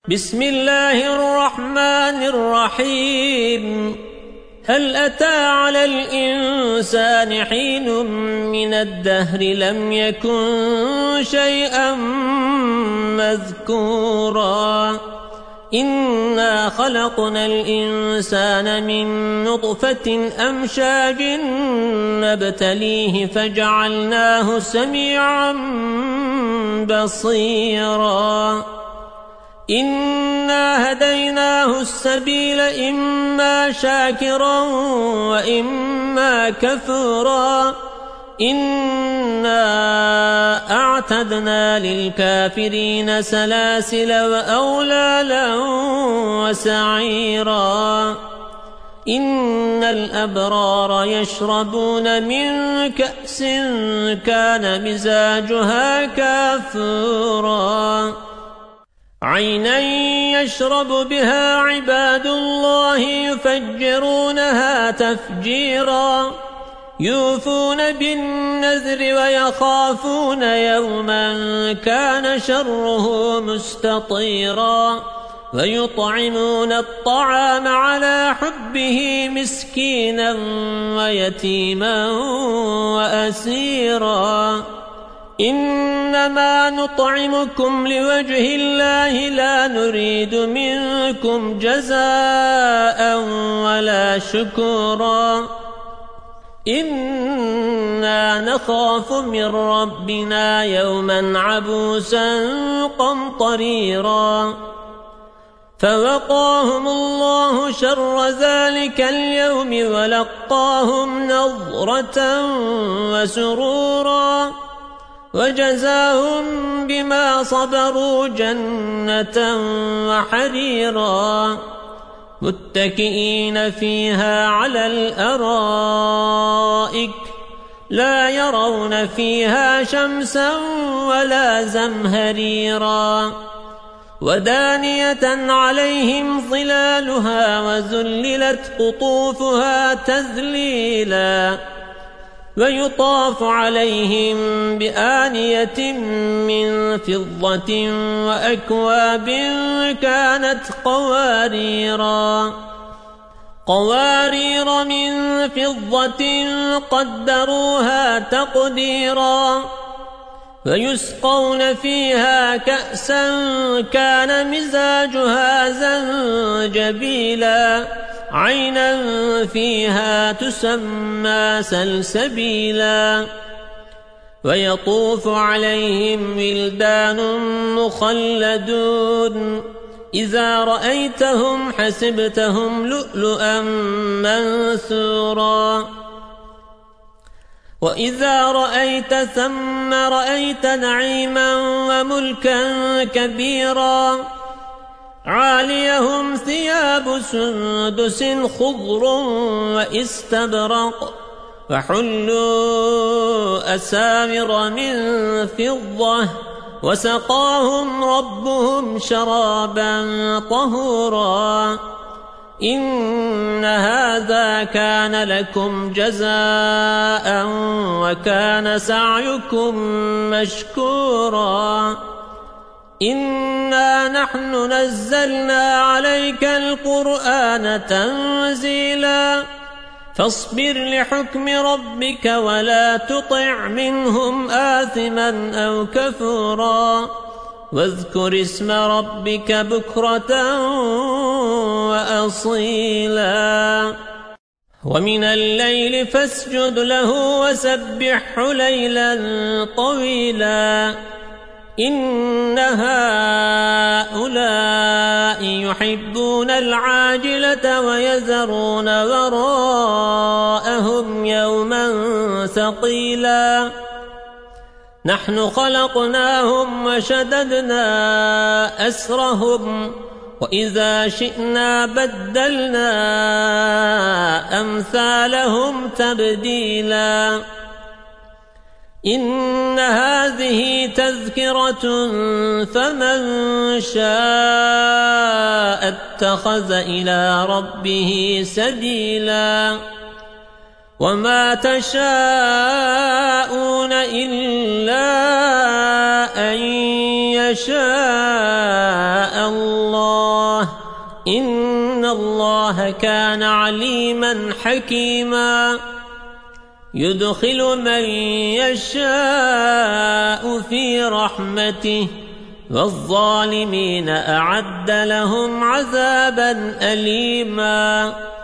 بسم الله الرحمن الرحيم. هل أتى على الإنسان حين من الدهر لم يكن شيئا مذكورا إنا خلقنا الإنسان من نطفة أمشاج نبتليه فجعلناه سميعا بصيرا إنا هديناه السبيل إما شاكرا وإما كفورا إنا أعتدنا للكافرين سلاسل وأغلالا وسعيرا إن الأبرار يشربون من كأس كان مزاجها كافورا عينا يشرب بها عباد الله يفجرونها تفجيرا يوفون بالنذر ويخافون يوما كان شره مستطيرا ويطعمون الطعام على حبه مسكينا ويتيما وأسيرا إنما نطعمكم لوجه الله لا نريد منكم جزاء ولا شكورا إنا نخاف من ربنا يوما عبوسا قمطريرا فوقاهم الله شر ذلك اليوم ولقاهم نضرة وسرورا وجزاهم بما صبروا جنة وحريرا متكئين فيها على الأرائك لا يرون فيها شمسا ولا زمهريرا ودانية عليهم ظلالها وذللت قطوفها تذليلا ويطاف عليهم بآنية من فضة وأكواب كانت قوارير من فضة قدروها تقديرا ويسقون فيها كأسا كان مزاجها زنجبيلا عينا فيها تسمى سلسبيلا ويطوف عليهم ولدان مخلدون إذا رأيتهم حسبتهم لؤلؤا منثورا وإذا رأيت ثم رأيت نعيما وملكا كبيرا عاليهم ثياب سندس خضر وإستبرق وحلوا أساور من فضة وسقاهم ربهم شرابا طهورا إن هذا كان لكم جزاء وكان سعيكم مشكورا إنا نحن نزلنا عليك القرآن تنزيلا فاصبر لحكم ربك ولا تطع منهم آثما أو كفورا واذكر اسم ربك بكرة وأصيلا ومن الليل فاسجد له وسبحه ليلا طويلا إن هؤلاء يحبون العاجلة ويذرون وراءهم يوما ثقيلا نحن خلقناهم وشددنا أسرهم وإذا شئنا بدلنا أمثالهم تبديلا إن هذه تذكرة فمن شاء اتخذ إلى ربه سبيلا وما تشاءون إلا أن يشاء الله إن الله كان عليما حكيما يدخل من يشاء في رحمته والظالمين أعد لهم عذابا أليما